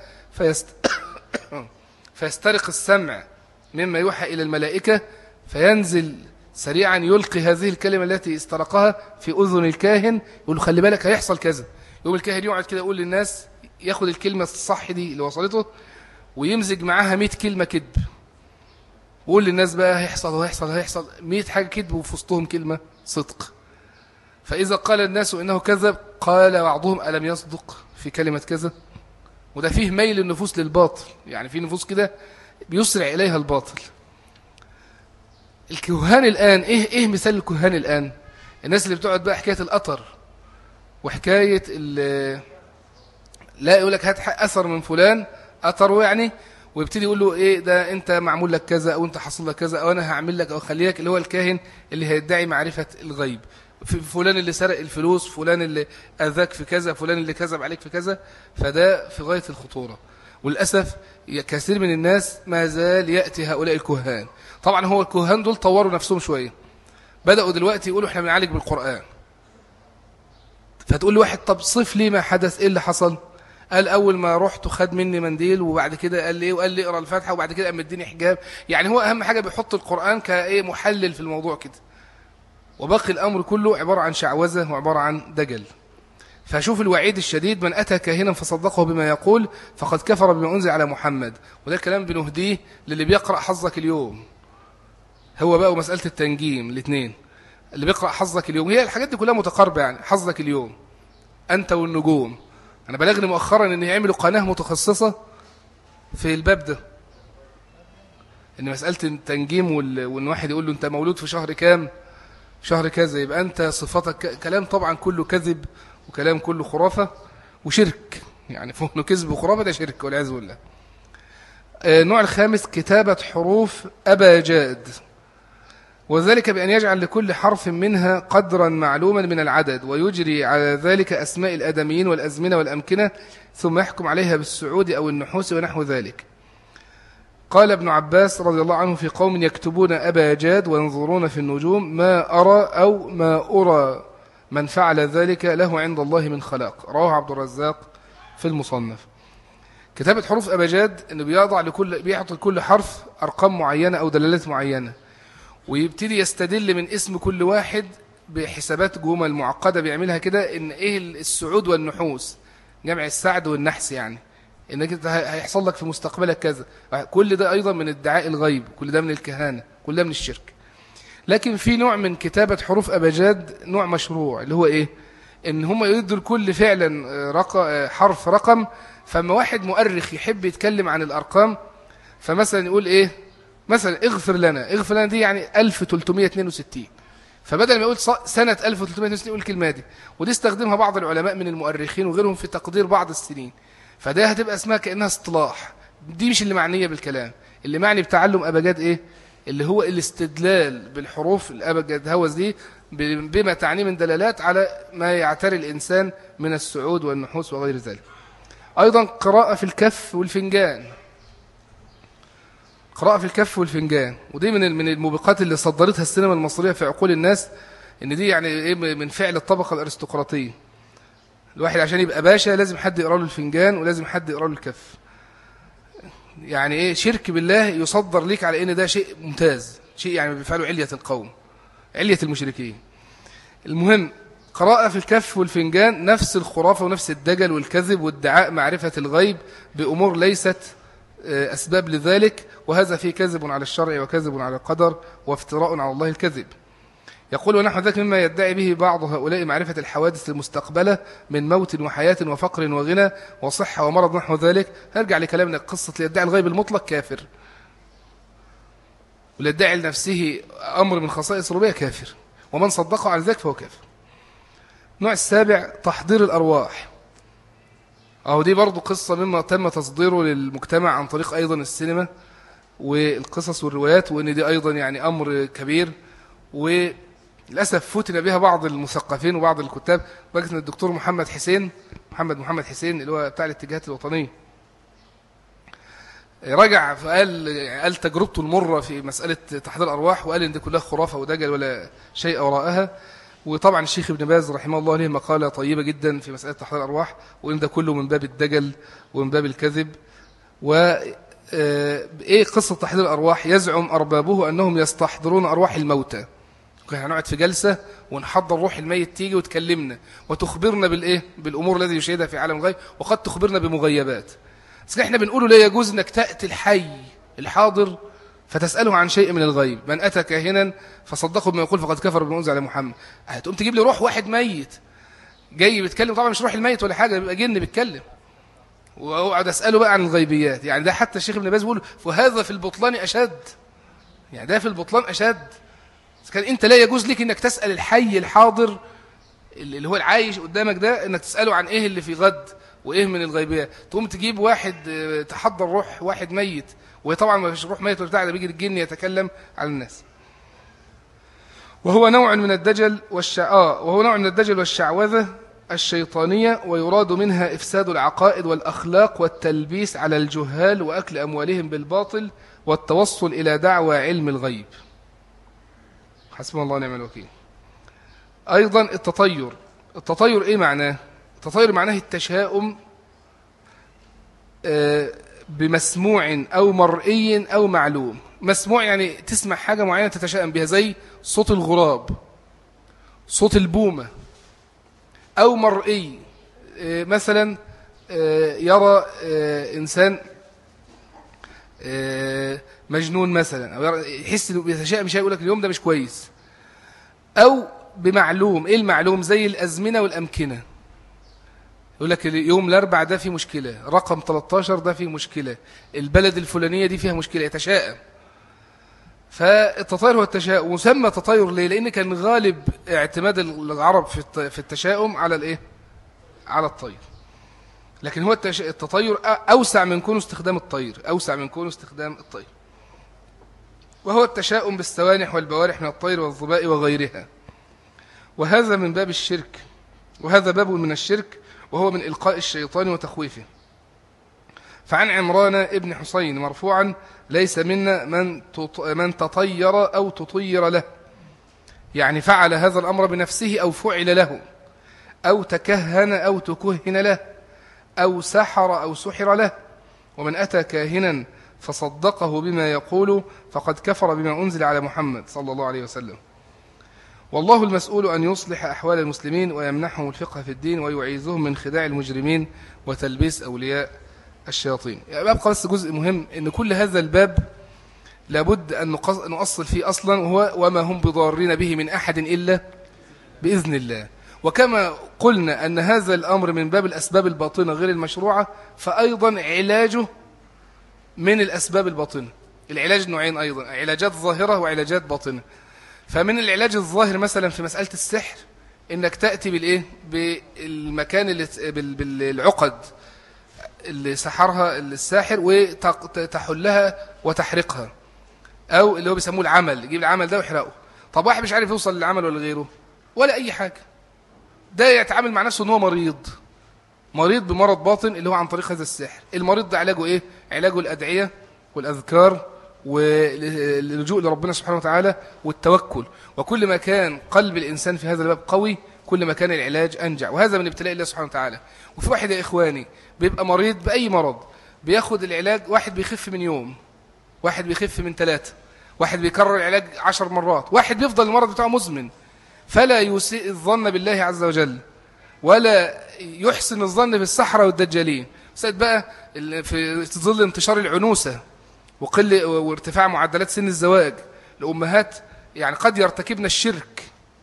فيسترق السمع مما يوحى إلى الملائكة، فينزل سريعا يلقي هذه الكلمة التي استرقها في أذن الكاهن، يقول له خلي بالك هيحصل كذا. يوم الكاهن يقعد كده يقول للناس، ياخد الكلمة الصح دي اللي وصلته ويمزج معاها 100 كلمة كذب، وقول للناس بقى هيحصل وهيحصل هيحصل 100 حاجة كذب وفي وسطهم كلمة صدق. فإذا قال الناس إنه كذب قال بعضهم ألم يصدق في كلمة كذا. وده فيه ميل النفوس للباطل، يعني في نفوس كده بيسرع إليها الباطل. الكهان الآن إيه مثال الكهان الآن؟ الناس اللي بتقعد بقى حكاية الأثر وحكاية لا يقول لك هات أثر من فلان أثره يعني، ويبتدي يقول له إيه ده أنت معمول لك كذا أو أنت حصل لك كذا أو أنا هعمل لك أو خليك، اللي هو الكاهن اللي هيدعي معرفة الغيب. فلان اللي سرق الفلوس، فلان اللي أذاك في كذا، فلان اللي كذب عليك في كذا. فده في غاية الخطورة، وللأسف كثير من الناس ما زال يأتي هؤلاء الكهان. طبعا هو الكهان دول طوروا نفسهم شوية، بدأوا دلوقتي يقولوا احنا بنعالج بالقرآن. فتقول لواحد طب صف لي ما حدث، ايه اللي حصل؟ قال اول ما رحت خد مني منديل، وبعد كده قال لي ايه، وقال لي اقرا الفاتحه، وبعد كده قام مديني حجاب. يعني هو اهم حاجه بيحط القرآن كايه محلل في الموضوع كده، وباقي الامر كله عبارة عن شعوذة وعبارة عن دجل. فشوف الوعيد الشديد، من أتى كاهنا فصدقه بما يقول فقد كفر بما أنزل على محمد. وده الكلام بنهديه للي بيقرأ حظك اليوم، هو بقى ومسألة التنجيم الاثنين. اللي بيقرأ حظك اليوم، هي الحاجات دي كلها متقاربة، يعني حظك اليوم أنت والنجوم. أنا بلغني مؤخرا أن يعملوا قناة متخصصة في الباب ده، أن مسألة التنجيم وأن واحد يقول له أنت مولود في شهر كام، شهر كذا، يبقى أنت صفتك كلام طبعا كله كذب، وكلام كله خرافة وشرك. يعني فهنه كذب وخرافة، ده شرك والعياذ بالله. النوع الخامس كتابة حروف أباجاد، وذلك بأن يجعل لكل حرف منها قدرا معلوما من العدد، ويجري على ذلك أسماء الآدميين والأزمنة والأمكنة، ثم يحكم عليها بالسعود أو النحوس ونحو ذلك. قال ابن عباس رضي الله عنه في قوم يكتبون أباجاد وينظرون في النجوم ما أرى أو ما أرى من فعل ذلك له عند الله من خلاق. رواه عبد الرزاق في المصنف. كتابة حروف أباجاد إنه بيعطي لكل حرف أرقام معينة أو دلالات معينة، ويبتدي يستدل من اسم كل واحد بحسابات جمل معقدة بيعملها كده، إن إيه السعود والنحوس، جمع السعد والنحس، يعني إنك أنت هيحصل لك في مستقبلك كذا. كل ده أيضا من ادعاء الغيب، كل ده من الكهانة، كل ده من الشرك. لكن في نوع من كتابة حروف أباجاد نوع مشروع، اللي هو إيه؟ إن هم يدوا لكل فعلا حرف رقم. فما واحد مؤرخ يحب يتكلم عن الأرقام، فمثلا يقول إيه، مثلا اغفر لنا دي يعني 1362، فبدل ما يقول سنة 1362 يقول الكلمة دي. ودي استخدمها بعض العلماء من المؤرخين وغيرهم في تقدير بعض السنين. فده هتبقى اسمها كأنها اصطلاح، دي مش اللي معنية بالكلام. اللي معني بتعلم أباجاد إيه؟ اللي هو الاستدلال بالحروف الأبجد هوز دي بما تعنيه من دلالات على ما يعتري الإنسان من السعود والنحوس وغير ذلك. أيضا قراءة في الكف والفنجان، قراءة في الكف والفنجان، ودي من الموبقات اللي صدرتها السينما المصرية في عقول الناس، إن دي يعني إيه من فعل الطبقة الأرستقراطية. الواحد عشان يبقى باشا لازم حد يقرأ له الفنجان ولازم حد يقرأ له الكف. يعني ايه شرك بالله يصدر ليك على ان ده شيء ممتاز، شيء يعني بيفعله علية القوم، علية المشركين. المهم قراءة في الكف والفنجان نفس الخرافة ونفس الدجل والكذب وادعاء معرفة الغيب بأمور ليست أسباب لذلك، وهذا فيه كذب على الشرع وكذب على القدر وافتراء على الله الكذب. يقول ونحو ذلك مما يدعي به بعض هؤلاء معرفة الحوادث المستقبلة من موت وحياة وفقر وغنى وصحة ومرض نحو ذلك. هرجع لكلامنا قصة اللي يدعي الغيب المطلق كافر، واللي يدعي لنفسه أمر من خصائص الربوبية كافر، ومن صدقه على ذلك فهو كافر. النوع السابع تحضير الأرواح، أو دي برضو قصة مما تم تصديره للمجتمع عن طريق أيضا السينما والقصص والروايات، وإن دي أيضا يعني أمر كبير، وللأسف فتن بها بعض المثقفين وبعض الكتاب. لكن الدكتور محمد حسين اللي هو بتاع الاتجاهات الوطنية رجع فقال تجربته المرة في مسألة تحضير الأرواح، وقال إن دي كلها خرافة ودجل ولا شيء وراءها. وطبعا الشيخ ابن باز رحمه الله له مقالة طيبة جدا في مسألة تحضير الأرواح، وإن ده كله من باب الدجل ومن باب الكذب. إيه قصة تحضير الأرواح؟ يزعم أربابه أنهم يستحضرون أرواح الموتى. هنقعد في جلسة ونحضر روح الميت تيجي وتكلمنا وتخبرنا بالإيه؟ بالأمور الذي يشهدها في عالم الغيب، وقد تخبرنا بمغيبات. بس احنا بنقوله لا يجوز انك تأتي الحي الحاضر فتسأله عن شيء من الغيب. من أتى كاهنا فصدقه بما يقول فقد كفر بما أنزل على محمد. هتقوم تجيب لي روح واحد ميت جاي بيتكلم، طبعا مش روح الميت ولا حاجة، بيبقى جن بيتكلم، واقعد أسأله بقى عن الغيبيات. يعني ده حتى الشيخ ابن باز بيقول فهذا في البطلان أشد، يعني ده في البطلان أشد. كان أنت لا يجوز لك أنك تسأل الحي الحاضر اللي هو العايش قدامك ده أنك تسأله عن إيه اللي في غد وإيه من الغيبيات. تقوم تجيب واحد تحضر روح واحد ميت، وهي طبعا ما فيش روح ميت ولا بتاع، ده بيجي الجن يتكلم على الناس. وهو نوع من الدجل والشعوذة الشيطانية، ويراد منها إفساد العقائد والأخلاق والتلبيس على الجهال وأكل أموالهم بالباطل والتوصل إلى دعوى علم الغيب. حسبنا الله ونعم الوكيل. أيضا التطير إيه معناه؟ التطير معناه التشاؤم بمسموع أو مرئي أو معلوم. مسموع يعني تسمع حاجة معينة تتشائم بها، زي صوت الغراب، صوت البومة. أو مرئي، مثلا يرى إنسان مجنون مثلا، أو يحس إنه بيتشائم شيء، يقول لك اليوم ده مش كويس. أو بمعلوم. إيه المعلوم؟ زي الأزمنة والأمكنة، يقول لك يوم الأربع ده فيه مشكلة، رقم 13 ده فيه مشكلة، البلد الفلانية دي فيها مشكلة، يتشائم. فالتطير هو التشاؤم. وسمى تطير ليه؟ لأن كان غالب اعتماد العرب في التشاؤم على الإيه؟ على الطير. لكن هو التطير أوسع من كونه استخدام الطير، وهو التشاؤم بالسوانح والبوارح من الطير والظباء وغيرها. وهذا من باب الشرك، وهذا باب من الشرك، وهو من إلقاء الشيطان وتخويفه. فعن عمران ابن حسين مرفوعا: ليس منا من تطير أو تطير له، يعني فعل هذا الأمر بنفسه أو فعل له، أو تكهن أو تكهن له، أو سحر أو سحر له. ومن أتى كاهنا فصدقه بما يقول فقد كفر بما أنزل على محمد صلى الله عليه وسلم. والله المسؤول أن يصلح أحوال المسلمين ويمنحهم الفقه في الدين ويعيذهم من خداع المجرمين وتلبيس أولياء الشياطين. يعني أبقى بس جزء مهم، إن كل هذا الباب لابد أن نؤصل فيه أصلا، وهو وما هم بضارين به من أحد إلا بإذن الله. وكما قلنا أن هذا الأمر من باب الأسباب الباطنة غير المشروعة، فأيضا علاجه من الأسباب الباطنة. العلاج نوعين أيضا، علاجات ظاهرة وعلاجات باطنة. فمن العلاج الظاهر مثلا في مسألة السحر، إنك تأتي بالإيه؟ بالمكان اللي بالعقد اللي سحرها الساحر وتحلها وتحرقها، أو اللي هو بيسموه العمل، يجيب العمل ده ويحرقه. طب واحد مش عارف يوصل للعمل ولا غيره ولا أي حاجة، ده يتعامل مع نفسه إن هو مريض بمرض باطن اللي هو عن طريق هذا السحر. المريض ده علاجه إيه؟ علاجه الأدعية والأذكار واللجوء لربنا سبحانه وتعالى والتوكل. وكل ما كان قلب الإنسان في هذا الباب قوي، كل ما كان العلاج أنجع. وهذا من ابتلاء الله سبحانه وتعالى. وفي واحد يا إخواني بيبقى مريض بأي مرض، بياخد العلاج، واحد بيخف من يوم، واحد بيخف من 3، واحد بيكرر العلاج 10 مرات، واحد بيفضل المرض بتاعه مزمن. فلا يسيء الظن بالله عز وجل، ولا يحسن الظن بالسحرة والدجالين. سيد بقى في ظل انتشار العنوسة وارتفاع معدلات سن الزواج، الأمهات يعني قد يرتكبن الشرك،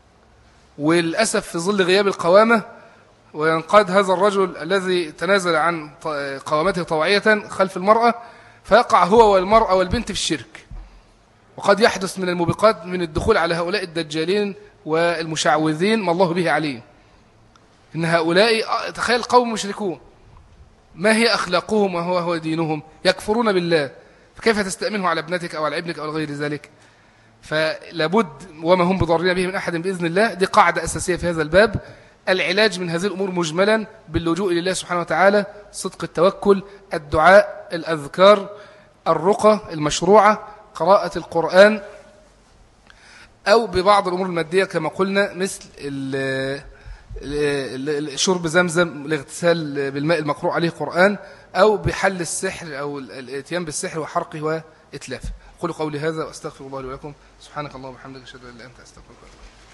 وللأسف في ظل غياب القوامة، وينقاد هذا الرجل الذي تنازل عن قوامته طوعية خلف المرأة، فيقع هو والمرأة والبنت في الشرك. وقد يحدث من الموبقات من الدخول على هؤلاء الدجالين والمشعوذين ما الله به عليم. إن هؤلاء تخيل قوم مشركون، ما هي أخلاقهم وهو دينهم؟ يكفرون بالله، فكيف تستأمنه على ابنتك أو على ابنك أو غير ذلك؟ فلابد وما هم بضارين به من أحد بإذن الله. دي قاعدة أساسية في هذا الباب. العلاج من هذه الأمور مجملا باللجوء لله سبحانه وتعالى، صدق التوكل، الدعاء، الأذكار، الرقى المشروعة، قراءة القرآن، أو ببعض الأمور المادية كما قلنا، مثل شرب زمزم، الاغتسال بالماء المقروء عليه قرآن، أو بحل السحر أو الاتيان بالسحر وحرقه وإتلافه. قولوا قولي هذا وأستغفر الله لي ولكم. سبحانك اللهم وبحمدك، أشهد أن لا إله إلا أنت، أستغفرك.